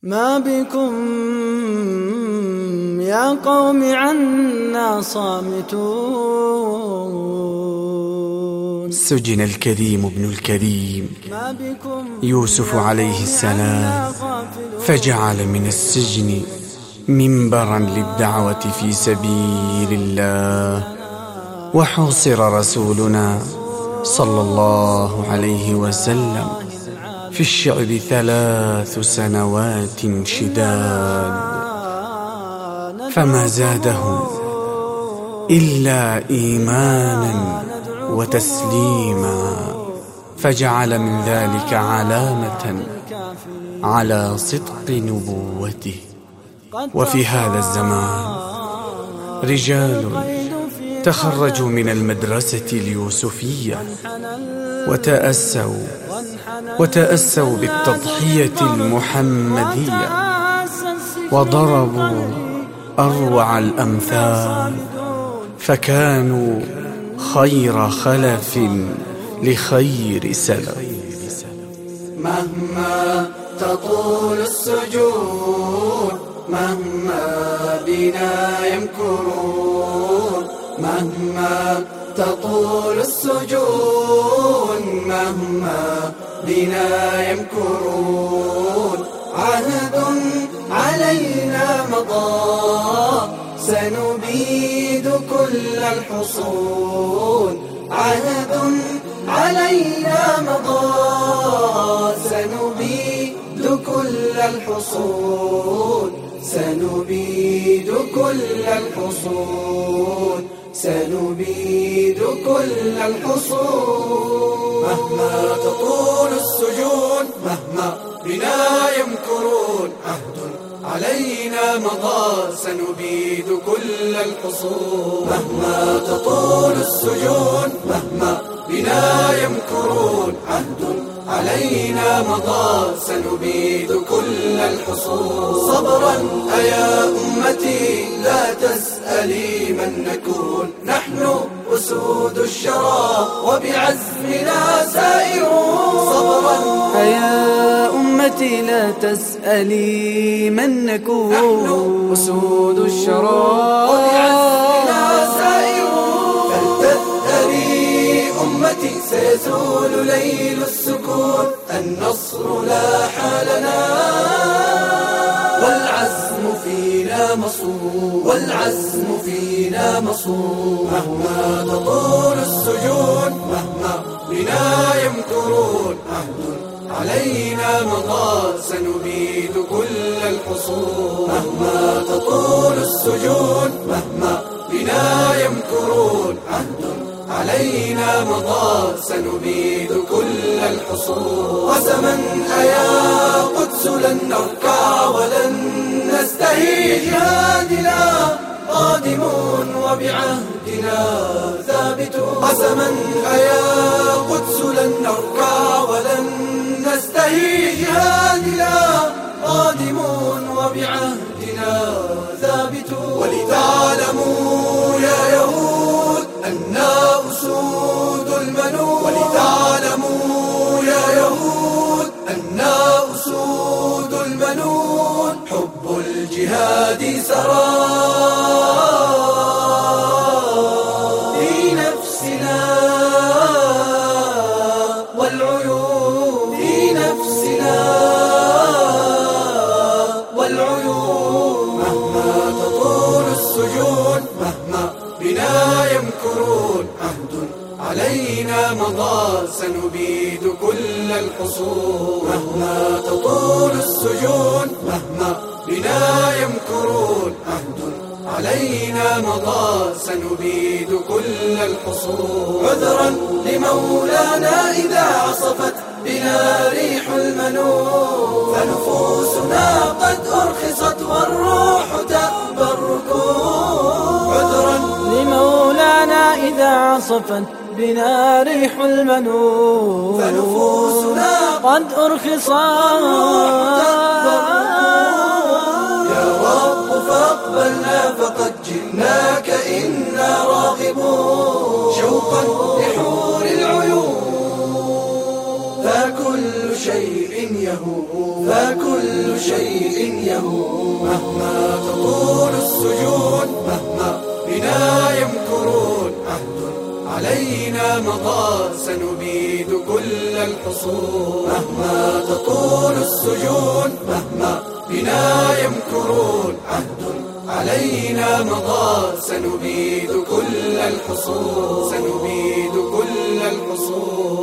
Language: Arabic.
ما بكم يا قوم عنا صامتون. سجن الكريم ابن الكريم يوسف عليه السلام، فجعل من السجن منبرا للدعوة في سبيل الله. وحوصر رسولنا صلى الله عليه وسلم في الشعب 3 سنوات شداد، فما زاده إلا إيمانا وتسليما، فجعل من ذلك علامة على صدق نبوته. وفي هذا الزمان رجال تخرجوا من المدرسة اليوسفية وتأسوا بالتضحية المحمدية، وضربوا أروع الأمثال، فكانوا خير خلف لخير سلف. مهما تطول السجون، مهما بنا يمكرون، مهما تطول السجون، مهما بنا يمكرون، عهد علينا مضى سنبيد كل الحصون، عهد علينا مضى سنبيد كل الحصون، سنبيد كل الحصون، سنبيد كل الحصون. مهما تطول السجون، مهما بنا يمكرون، عهد علينا مضى سنبيد كل الحصون. مهما تطول السجون، مهما بنا يمكرون، عهد علينا مضى سنبيد كل الحصون. صبرا أيا أمتي لا تسألي من نكون، نحن أسود الشرى وبعزمنا سائرون. صبرا أيا أمتي لا تسألي من نكون، نحن أسود الشرى وبعزمنا سائرون. فلتذهبي أمتي سيزول ليل السكون، النصر لاح لنا والعزم فينا مصون، والعزم فينا مصون. مهما تطول السجون، مهما بنا يمكرون، عهد علينا مضى سنبيد كل الحصون. مهما تطول السجون، مهما بنا يمكرون، عهد علينا مضى سنبيد كل الحصون. قسما أيا قدس لن نركع ولن نستهي، جهادنا قادمون وبعهدنا ثابتون. قسما أيا قدس لن نركع ولن نستهي، جهادنا قادمون وبعهدنا ثابتون. ولتعلموا يا يهود أننا أسود المنون، ولتعلموا يا يهود أننا أسود المنون. حب الجهاد سرى في نفسنا والعيون، في نفسنا والعيون. مهما تطول السجون، مهما بنا يمكرون، عهد علينا مضى سنبيد كل الحصون. مهما تطول السجون، مهما بنا يمكرون، عهد علينا مضى سنبيد كل الحصون. عذرا لمولانا إذا عصفت بنا ريح المنون، فنفوسنا قد أرخصت والروح تأبى الركون. عذرا لمولانا إذا عصفت بنا ريح المنون، فنفوسنا قد أرخصت. يا رب فاقبلنا فقد جئناك إنا راغبون، شوقا لحور العيون فكل شيء يهون، فكل شيء يهون. مهما تطول السجون، مهما بنا يمكرون، عهد علينا مضى سنبيد كل الحصون. مهما تطول السجون، مهما بنا يمكرون، عهد علينا مضى سنبيد كل الحصون، سنبيد كل الحصون.